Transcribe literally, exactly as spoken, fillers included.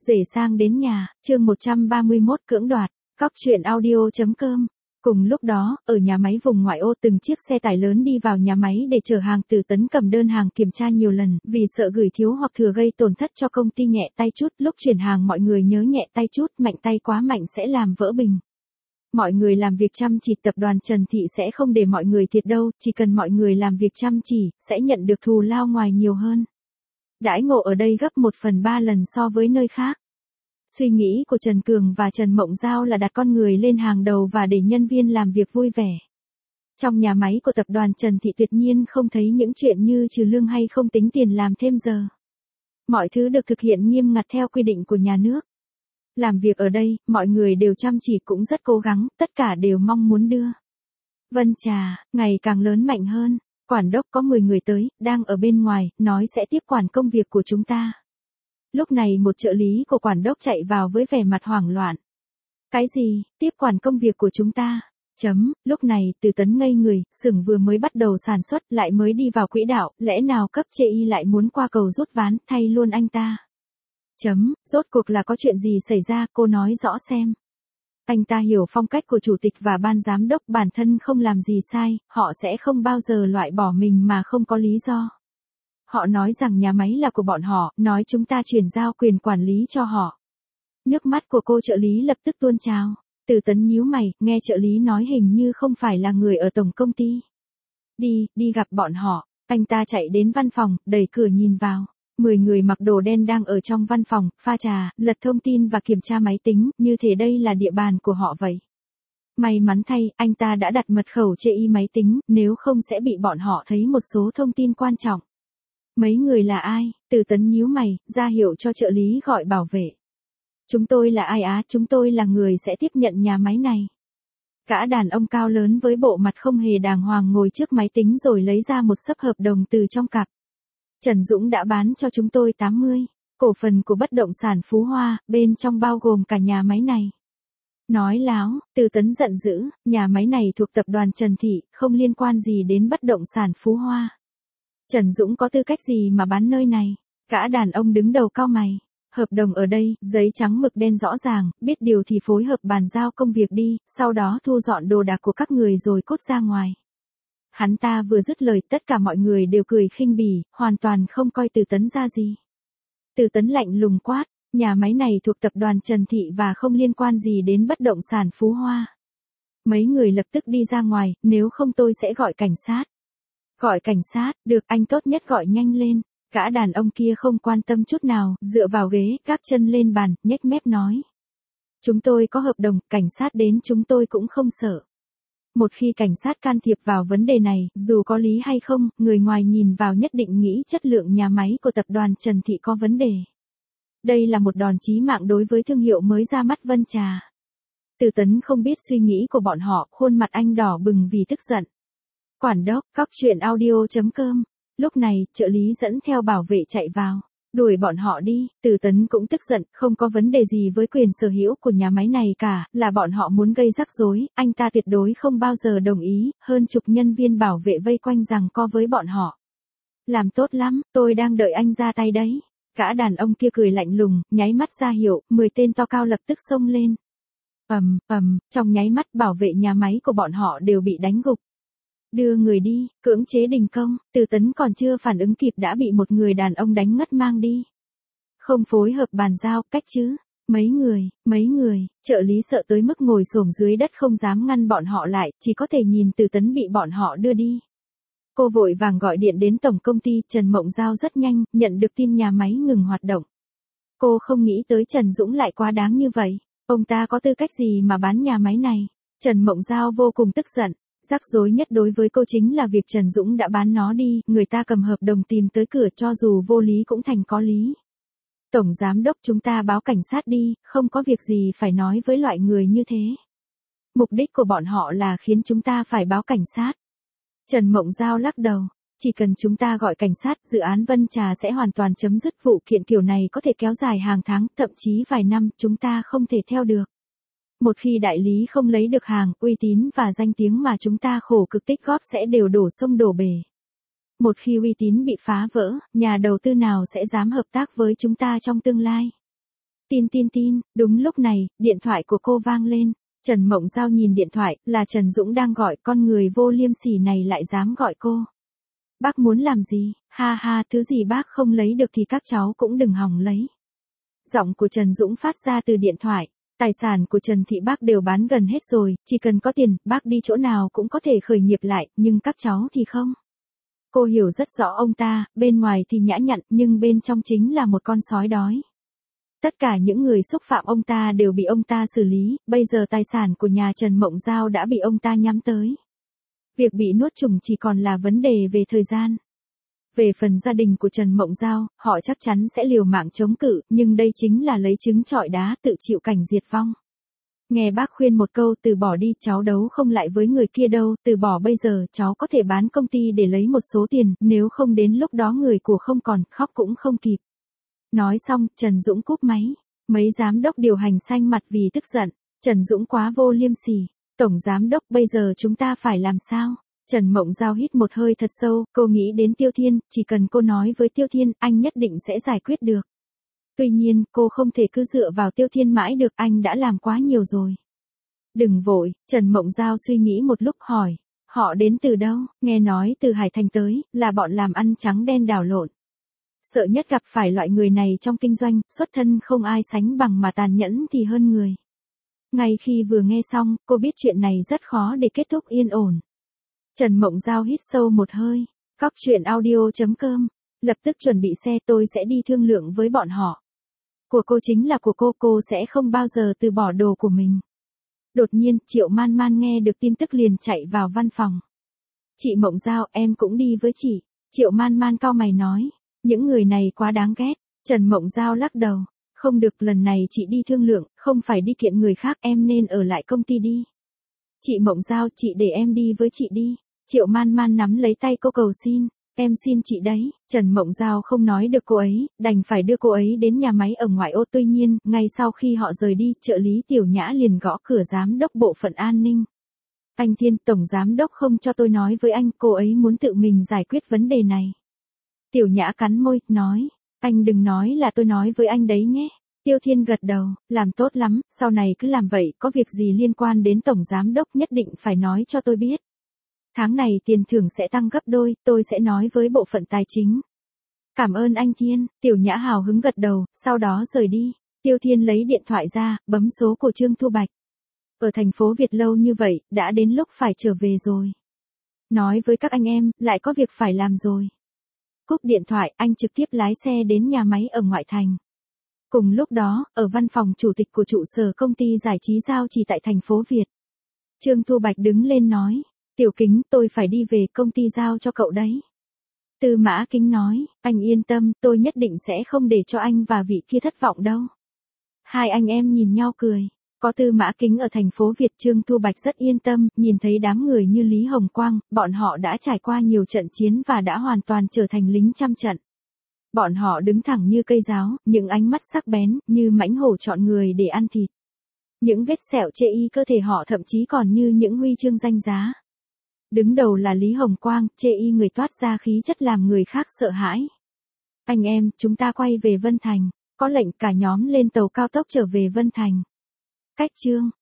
rể sang đến nhà, chương một trăm ba mươi mốt cưỡng đoạt, cóc truyện audio.com. Cùng lúc đó, ở nhà máy vùng ngoại ô từng chiếc xe tải lớn đi vào nhà máy để chở hàng. Từ Tấn cầm đơn hàng kiểm tra nhiều lần, vì sợ gửi thiếu hoặc thừa gây tổn thất cho công ty nhẹ tay chút. Lúc chuyển hàng mọi người nhớ nhẹ tay chút, mạnh tay quá mạnh sẽ làm vỡ bình. Mọi người làm việc chăm chỉ, tập đoàn Trần Thị sẽ không để mọi người thiệt đâu, chỉ cần mọi người làm việc chăm chỉ, sẽ nhận được thù lao ngoài nhiều hơn. Đãi ngộ ở đây gấp một phần ba lần so với nơi khác. Suy nghĩ của Trần Cường và Trần Mộng Giao là đặt con người lên hàng đầu và để nhân viên làm việc vui vẻ. Trong nhà máy của tập đoàn Trần Thị tuyệt nhiên không thấy những chuyện như trừ lương hay không tính tiền làm thêm giờ. Mọi thứ được thực hiện nghiêm ngặt theo quy định của nhà nước. Làm việc ở đây, mọi người đều chăm chỉ cũng rất cố gắng, tất cả đều mong muốn đưa Vân Trà ngày càng lớn mạnh hơn. Quản đốc có mười người tới, đang ở bên ngoài, nói sẽ tiếp quản công việc của chúng ta. Lúc này một trợ lý của quản đốc chạy vào với vẻ mặt hoảng loạn. Cái gì, tiếp quản công việc của chúng ta? Chấm, lúc này Từ Tấn ngây người, xưởng vừa mới bắt đầu sản xuất lại mới đi vào quỹ đạo, lẽ nào cấp chê y lại muốn qua cầu rút ván, thay luôn anh ta? Chấm, rốt cuộc là có chuyện gì xảy ra, cô nói rõ xem. Anh ta hiểu phong cách của chủ tịch và ban giám đốc, bản thân không làm gì sai, họ sẽ không bao giờ loại bỏ mình mà không có lý do. Họ nói rằng nhà máy là của bọn họ, nói chúng ta chuyển giao quyền quản lý cho họ. Nước mắt của cô trợ lý lập tức tuôn trào. Từ Tấn nhíu mày, nghe trợ lý nói hình như không phải là người ở tổng công ty. Đi, đi gặp bọn họ. Anh ta chạy đến văn phòng, đẩy cửa nhìn vào. Mười người mặc đồ đen đang ở trong văn phòng, pha trà, lật thông tin và kiểm tra máy tính, như thể đây là địa bàn của họ vậy. May mắn thay, anh ta đã đặt mật khẩu chê y máy tính, nếu không sẽ bị bọn họ thấy một số thông tin quan trọng. Mấy người là ai? Từ Tấn nhíu mày, ra hiệu cho trợ lý gọi bảo vệ. Chúng tôi là ai á? Chúng tôi là người sẽ tiếp nhận nhà máy này. Gã đàn ông cao lớn với bộ mặt không hề đàng hoàng ngồi trước máy tính rồi lấy ra một xấp hợp đồng từ trong cặp. Trần Dũng đã bán cho chúng tôi tám mươi cổ phần của bất động sản Phú Hoa, bên trong bao gồm cả nhà máy này. Nói láo, Từ Tấn giận dữ, nhà máy này thuộc tập đoàn Trần Thị, không liên quan gì đến bất động sản Phú Hoa. Trần Dũng có tư cách gì mà bán nơi này? Gã đàn ông đứng đầu cau mày. Hợp đồng ở đây, giấy trắng mực đen rõ ràng, biết điều thì phối hợp bàn giao công việc đi, sau đó thu dọn đồ đạc của các người rồi cốt ra ngoài. Hắn ta vừa dứt lời, tất cả mọi người đều cười khinh bỉ, hoàn toàn không coi Từ Tấn ra gì. Từ Tấn lạnh lùng quát, nhà máy này thuộc tập đoàn Trần Thị và không liên quan gì đến bất động sản Phú Hoa. Mấy người lập tức đi ra ngoài, nếu không tôi sẽ gọi cảnh sát. Gọi cảnh sát, được, anh tốt nhất gọi nhanh lên. Gã đàn ông kia không quan tâm chút nào, dựa vào ghế, gác chân lên bàn, nhếch mép nói. Chúng tôi có hợp đồng, cảnh sát đến chúng tôi cũng không sợ. Một khi cảnh sát can thiệp vào vấn đề này, dù có lý hay không, người ngoài nhìn vào nhất định nghĩ chất lượng nhà máy của tập đoàn Trần Thị có vấn đề. Đây là một đòn chí mạng đối với thương hiệu mới ra mắt Vân Trà. Từ Tấn không biết suy nghĩ của bọn họ, khuôn mặt anh đỏ bừng vì tức giận. Quản đốc, cóc truyện audio.com. Lúc này, trợ lý dẫn theo bảo vệ chạy vào. Đuổi bọn họ đi. Từ Tấn cũng tức giận, không có vấn đề gì với quyền sở hữu của nhà máy này cả, là bọn họ muốn gây rắc rối, anh ta tuyệt đối không bao giờ đồng ý, hơn chục nhân viên bảo vệ vây quanh giằng co với bọn họ. Làm tốt lắm, tôi đang đợi anh ra tay đấy. Gã đàn ông kia cười lạnh lùng, nháy mắt ra hiệu, mười tên to cao lập tức xông lên. Ầm, ầm, trong nháy mắt bảo vệ nhà máy của bọn họ đều bị đánh gục. Đưa người đi, cưỡng chế đình công, Từ Tấn còn chưa phản ứng kịp đã bị một người đàn ông đánh ngất mang đi. Không phối hợp bàn giao, cách chứ? Mấy người, mấy người, trợ lý sợ tới mức ngồi xổm dưới đất không dám ngăn bọn họ lại, chỉ có thể nhìn Từ Tấn bị bọn họ đưa đi. Cô vội vàng gọi điện đến tổng công ty, Trần Mộng Giao rất nhanh, nhận được tin nhà máy ngừng hoạt động. Cô không nghĩ tới Trần Dũng lại quá đáng như vậy, ông ta có tư cách gì mà bán nhà máy này? Trần Mộng Giao vô cùng tức giận. Rắc rối nhất đối với cô chính là việc Trần Dũng đã bán nó đi, người ta cầm hợp đồng tìm tới cửa cho dù vô lý cũng thành có lý. Tổng giám đốc chúng ta báo cảnh sát đi, không có việc gì phải nói với loại người như thế. Mục đích của bọn họ là khiến chúng ta phải báo cảnh sát. Trần Mộng Giao lắc đầu, chỉ cần chúng ta gọi cảnh sát, dự án Vân Trà sẽ hoàn toàn chấm dứt, vụ kiện kiểu này có thể kéo dài hàng tháng, thậm chí vài năm, chúng ta không thể theo được. Một khi đại lý không lấy được hàng, uy tín và danh tiếng mà chúng ta khổ cực tích góp sẽ đều đổ sông đổ bể. Một khi uy tín bị phá vỡ, nhà đầu tư nào sẽ dám hợp tác với chúng ta trong tương lai? Tin tin tin, đúng lúc này, điện thoại của cô vang lên. Trần Mộng Giao nhìn điện thoại, là Trần Dũng đang gọi, con người vô liêm sỉ này lại dám gọi cô. Bác muốn làm gì? Ha ha, thứ gì bác không lấy được thì các cháu cũng đừng hòng lấy. Giọng của Trần Dũng phát ra từ điện thoại. Tài sản của Trần Thị bác đều bán gần hết rồi, chỉ cần có tiền, bác đi chỗ nào cũng có thể khởi nghiệp lại, nhưng các cháu thì không. Cô hiểu rất rõ ông ta, bên ngoài thì nhã nhặn, nhưng bên trong chính là một con sói đói. Tất cả những người xúc phạm ông ta đều bị ông ta xử lý, bây giờ tài sản của nhà Trần Mộng Giao đã bị ông ta nhắm tới. Việc bị nuốt chửng chỉ còn là vấn đề về thời gian. Về phần gia đình của Trần Mộng Giao, họ chắc chắn sẽ liều mạng chống cự, nhưng đây chính là lấy trứng trọi đá tự chịu cảnh diệt vong. Nghe bác khuyên một câu, từ bỏ đi, cháu đấu không lại với người kia đâu, từ bỏ bây giờ, cháu có thể bán công ty để lấy một số tiền, nếu không đến lúc đó người của không còn, khóc cũng không kịp. Nói xong, Trần Dũng cúp máy. Mấy giám đốc điều hành xanh mặt vì tức giận. Trần Dũng quá vô liêm sỉ. Tổng giám đốc, bây giờ chúng ta phải làm sao? Trần Mộng Giao hít một hơi thật sâu, cô nghĩ đến Tiêu Thiên, chỉ cần cô nói với Tiêu Thiên, anh nhất định sẽ giải quyết được. Tuy nhiên, cô không thể cứ dựa vào Tiêu Thiên mãi được, anh đã làm quá nhiều rồi. Đừng vội, Trần Mộng Giao suy nghĩ một lúc hỏi. Họ đến từ đâu? Nghe nói từ Hải Thành tới, là bọn làm ăn trắng đen đảo lộn. Sợ nhất gặp phải loại người này trong kinh doanh, xuất thân không ai sánh bằng mà tàn nhẫn thì hơn người. Ngay khi vừa nghe xong, cô biết chuyện này rất khó để kết thúc yên ổn. Trần Mộng Giao hít sâu một hơi. Cóc truyện audio chấm com. Lập tức chuẩn bị xe, tôi sẽ đi thương lượng với bọn họ. Của cô chính là của cô, cô sẽ không bao giờ từ bỏ đồ của mình. Đột nhiên, Triệu Man Man nghe được tin tức liền chạy vào văn phòng. Chị Mộng Giao, em cũng đi với chị. Triệu Man Man cau mày nói. Những người này quá đáng ghét. Trần Mộng Giao lắc đầu. Không được, lần này chị đi thương lượng, không phải đi kiện người khác, em nên ở lại công ty đi. Chị Mộng Giao, chị để em đi với chị đi. Triệu Man Man nắm lấy tay cô cầu xin. Em xin chị đấy. Trần Mộng Giao không nói được cô ấy, đành phải đưa cô ấy đến nhà máy ở ngoại ô. Tuy nhiên, ngay sau khi họ rời đi, trợ lý Tiểu Nhã liền gõ cửa giám đốc bộ phận an ninh. Anh Thiên, tổng giám đốc không cho tôi nói với anh, cô ấy muốn tự mình giải quyết vấn đề này. Tiểu Nhã cắn môi, nói, anh đừng nói là tôi nói với anh đấy nhé. Tiêu Thiên gật đầu, làm tốt lắm, sau này cứ làm vậy, có việc gì liên quan đến tổng giám đốc nhất định phải nói cho tôi biết. Tháng này tiền thưởng sẽ tăng gấp đôi, tôi sẽ nói với bộ phận tài chính. Cảm ơn anh Thiên, Tiểu Nhã hào hứng gật đầu, sau đó rời đi. Tiêu Thiên lấy điện thoại ra, bấm số của Trương Thu Bạch. Ở thành phố Việt lâu như vậy, đã đến lúc phải trở về rồi. Nói với các anh em, lại có việc phải làm rồi. Cúp điện thoại, anh trực tiếp lái xe đến nhà máy ở ngoại thành. Cùng lúc đó, ở văn phòng chủ tịch của trụ sở công ty giải trí Giao Trì tại thành phố Việt. Trương Thu Bạch đứng lên nói, Tiểu Kính, tôi phải đi về, công ty giao cho cậu đấy. Tư Mã Kính nói, anh yên tâm, tôi nhất định sẽ không để cho anh và vị kia thất vọng đâu. Hai anh em nhìn nhau cười. Có Tư Mã Kính ở thành phố Việt, Trương Thu Bạch rất yên tâm, nhìn thấy đám người như Lý Hồng Quang, bọn họ đã trải qua nhiều trận chiến và đã hoàn toàn trở thành lính trăm trận. Bọn họ đứng thẳng như cây giáo, những ánh mắt sắc bén, như mãnh hổ chọn người để ăn thịt. Những vết sẹo chê y cơ thể họ thậm chí còn như những huy chương danh giá. Đứng đầu là Lý Hồng Quang, chê y người toát ra khí chất làm người khác sợ hãi. Anh em, chúng ta quay về Vân Thành, có lệnh cả nhóm lên tàu cao tốc trở về Vân Thành. Cách chương